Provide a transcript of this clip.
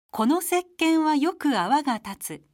この石鹸はよく泡が立つ。